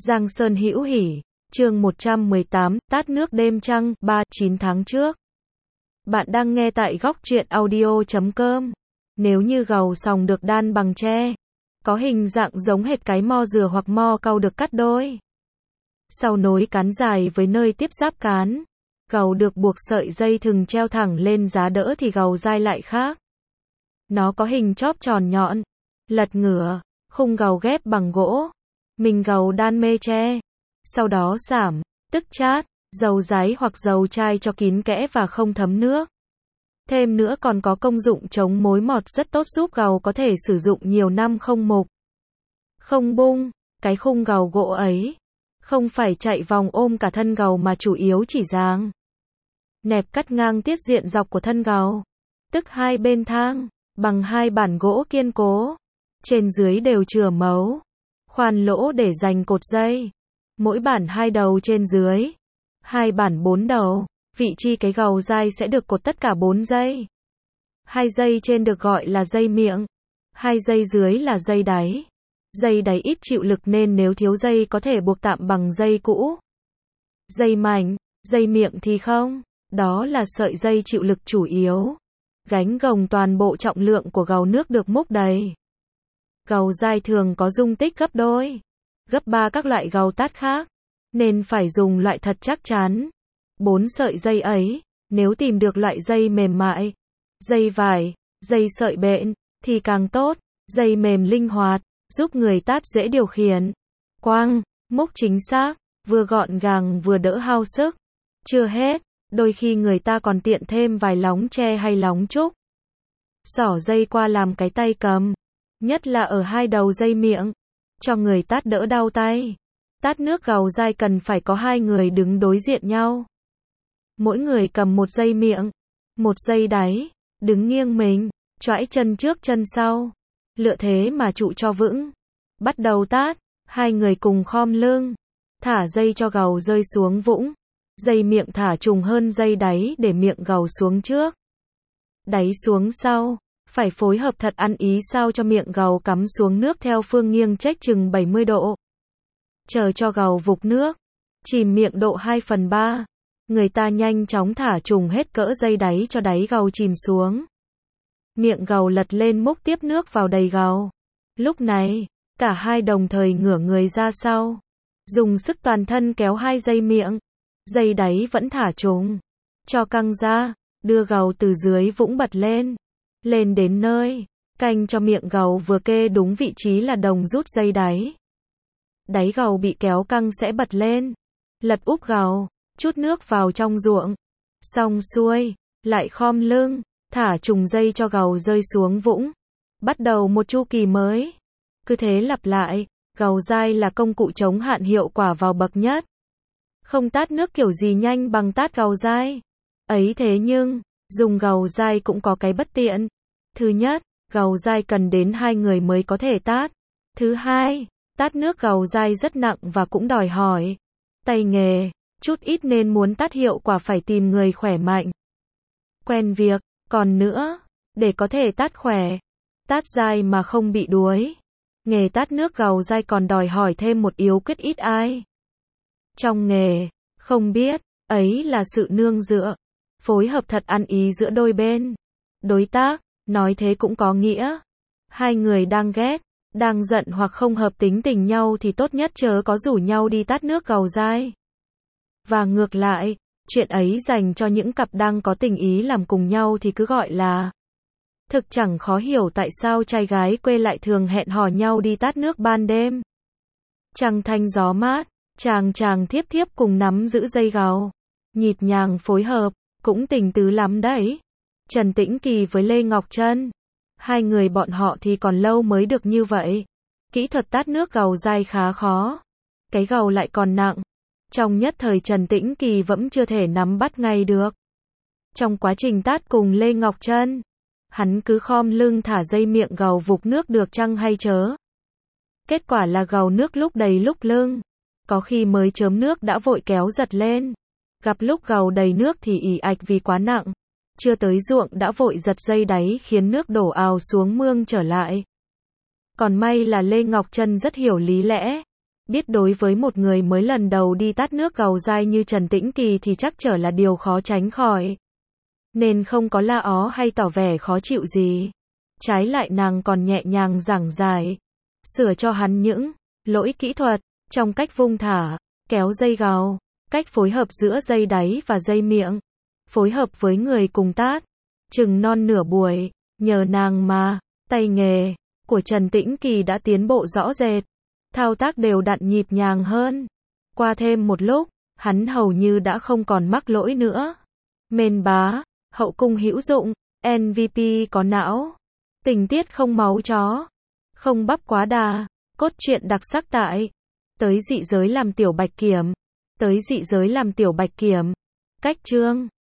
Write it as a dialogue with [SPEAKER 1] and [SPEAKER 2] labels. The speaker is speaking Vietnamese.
[SPEAKER 1] Giang Sơn Hữu Hỉ, chương 118, tát nước đêm trăng, 9 tháng trước. Bạn đang nghe tại góc truyện audio.com. Nếu như gầu sòng được đan bằng tre, có hình dạng giống hệt cái mo dừa hoặc mo cau được cắt đôi. Sau nối cán dài với nơi tiếp giáp cán, gầu được buộc sợi dây thừng treo thẳng lên giá đỡ thì gầu dai lại khác. Nó có hình chóp tròn nhọn, lật ngửa, khung gầu ghép bằng gỗ. Mình gầu đan mê tre. Sau đó sảm, tức chát, dầu ráy hoặc dầu chai cho kín kẽ và không thấm nước. Thêm nữa còn có công dụng chống mối mọt rất tốt, giúp gầu có thể sử dụng nhiều năm không mục, không bung. Cái khung gầu gỗ ấy không phải chạy vòng ôm cả thân gầu mà chủ yếu chỉ dáng nẹp cắt ngang tiết diện dọc của thân gầu, tức hai bên thang, bằng hai bản gỗ kiên cố. Trên dưới đều chừa mấu, khoan lỗ để dành cột dây. Mỗi bản 2 đầu trên dưới, 2 bản 4 đầu. Vị trí cái gầu dai sẽ được cột tất cả 4 dây. 2 dây trên được gọi là dây miệng, 2 dây dưới là dây đáy. Dây đáy ít chịu lực nên nếu thiếu dây có thể buộc tạm bằng dây cũ. Dây mảnh, dây miệng thì không. Đó là sợi dây chịu lực chủ yếu, gánh gồng toàn bộ trọng lượng của gầu nước được múc đầy. Gầu dai thường có dung tích gấp đôi, gấp 3 các loại gầu tát khác, nên phải dùng loại thật chắc chắn. 4 sợi dây ấy, nếu tìm được loại dây mềm mại, dây vải, dây sợi bện, thì càng tốt. Dây mềm linh hoạt, giúp người tát dễ điều khiển, quăng, múc chính xác, vừa gọn gàng vừa đỡ hao sức. Chưa hết, đôi khi người ta còn tiện thêm vài lóng tre hay lóng trúc, xỏ dây qua làm cái tay cầm, nhất là ở 2 đầu dây miệng, cho người tát đỡ đau tay. Tát nước gầu dai cần phải có 2 người đứng đối diện nhau. Mỗi người cầm một dây miệng, một dây đáy, đứng nghiêng mình, choãi chân trước chân sau, lựa thế mà trụ cho vững. Bắt đầu tát, 2 người cùng khom lưng, thả dây cho gầu rơi xuống vũng. Dây miệng thả trùng hơn dây đáy để miệng gầu xuống trước, đáy xuống sau. Phải phối hợp thật ăn ý sao cho miệng gầu cắm xuống nước theo phương nghiêng chếch chừng 70 độ. Chờ cho gầu vục nước, chìm miệng độ 2/3. Người ta nhanh chóng thả trùng hết cỡ dây đáy cho đáy gầu chìm xuống. Miệng gầu lật lên múc tiếp nước vào đầy gầu. Lúc này, cả hai đồng thời ngửa người ra sau, dùng sức toàn thân kéo 2 dây miệng. Dây đáy vẫn thả trùng, cho căng ra, đưa gầu từ dưới vũng bật lên. Lên đến nơi, canh cho miệng gầu vừa kê đúng vị trí là đồng rút dây đáy. Đáy gầu bị kéo căng sẽ bật lên. Lật úp gầu, chút nước vào trong ruộng. Xong xuôi, lại khom lưng, thả trùng dây cho gầu rơi xuống vũng. Bắt đầu một chu kỳ mới. Cứ thế lặp lại, gầu dai là công cụ chống hạn hiệu quả vào bậc nhất. Không tát nước kiểu gì nhanh bằng tát gầu dai. Ấy thế nhưng, dùng gầu dai cũng có cái bất tiện. Thứ nhất, gầu dai cần đến 2 người mới có thể tát. Thứ hai, tát nước gầu dai rất nặng và cũng đòi hỏi tay nghề chút ít nên muốn tát hiệu quả phải tìm người khỏe mạnh, quen việc. Còn nữa, để có thể tát khỏe, tát dai mà không bị đuối, nghề tát nước gầu dai còn đòi hỏi thêm một yếu quyết ít ai trong nghề không biết, ấy là sự nương dựa, phối hợp thật ăn ý giữa đôi bên. Đối tác, nói thế cũng có nghĩa 2 người đang ghét, đang giận hoặc không hợp tính tình nhau thì tốt nhất chớ có rủ nhau đi tát nước gầu dai. Và ngược lại, chuyện ấy dành cho những cặp đang có tình ý làm cùng nhau thì cứ gọi là. Thực chẳng khó hiểu tại sao trai gái quê lại thường hẹn hò nhau đi tát nước ban đêm. Trăng thanh gió mát, chàng thiếp thiếp cùng nắm giữ dây gầu, nhịp nhàng phối hợp, cũng tình tứ lắm đấy. Trần Tĩnh Kỳ với Lê Ngọc Trân, 2 người bọn họ thì còn lâu mới được như vậy. Kỹ thuật tát nước gầu dai khá khó, cái gầu lại còn nặng. Trong nhất thời Trần Tĩnh Kỳ vẫn chưa thể nắm bắt ngay được. Trong quá trình tát cùng Lê Ngọc Trân, hắn cứ khom lưng thả dây miệng gầu vục nước được chăng hay chớ. Kết quả là gầu nước lúc đầy lúc lưng, có khi mới chớm nước đã vội kéo giật lên. Gặp lúc gầu đầy nước thì ì ạch vì quá nặng. Chưa tới ruộng đã vội giật dây đáy khiến nước đổ ào xuống mương trở lại. Còn may là Lê Ngọc Trân rất hiểu lý lẽ. Biết đối với một người mới lần đầu đi tát nước gầu dai như Trần Tĩnh Kỳ thì chắc trở là điều khó tránh khỏi. Nên không có la ó hay tỏ vẻ khó chịu gì. Trái lại nàng còn nhẹ nhàng giảng giải, sửa cho hắn những lỗi kỹ thuật trong cách vung thả, kéo dây gầu, cách phối hợp giữa dây đáy và dây miệng, phối hợp với người cùng tát. Chừng non nửa buổi, nhờ nàng mà, tay nghề của Trần Tĩnh Kỳ đã tiến bộ rõ rệt, thao tác đều đặn nhịp nhàng hơn. Qua thêm một lúc, hắn hầu như đã không còn mắc lỗi nữa. Mên bá, hậu cung hữu dụng, MVP có não, tình tiết không máu chó, không bắp quá đà, cốt truyện đặc sắc tại tới dị giới làm tiểu bạch kiểm, tới dị giới làm tiểu bạch kiểm. Cách chương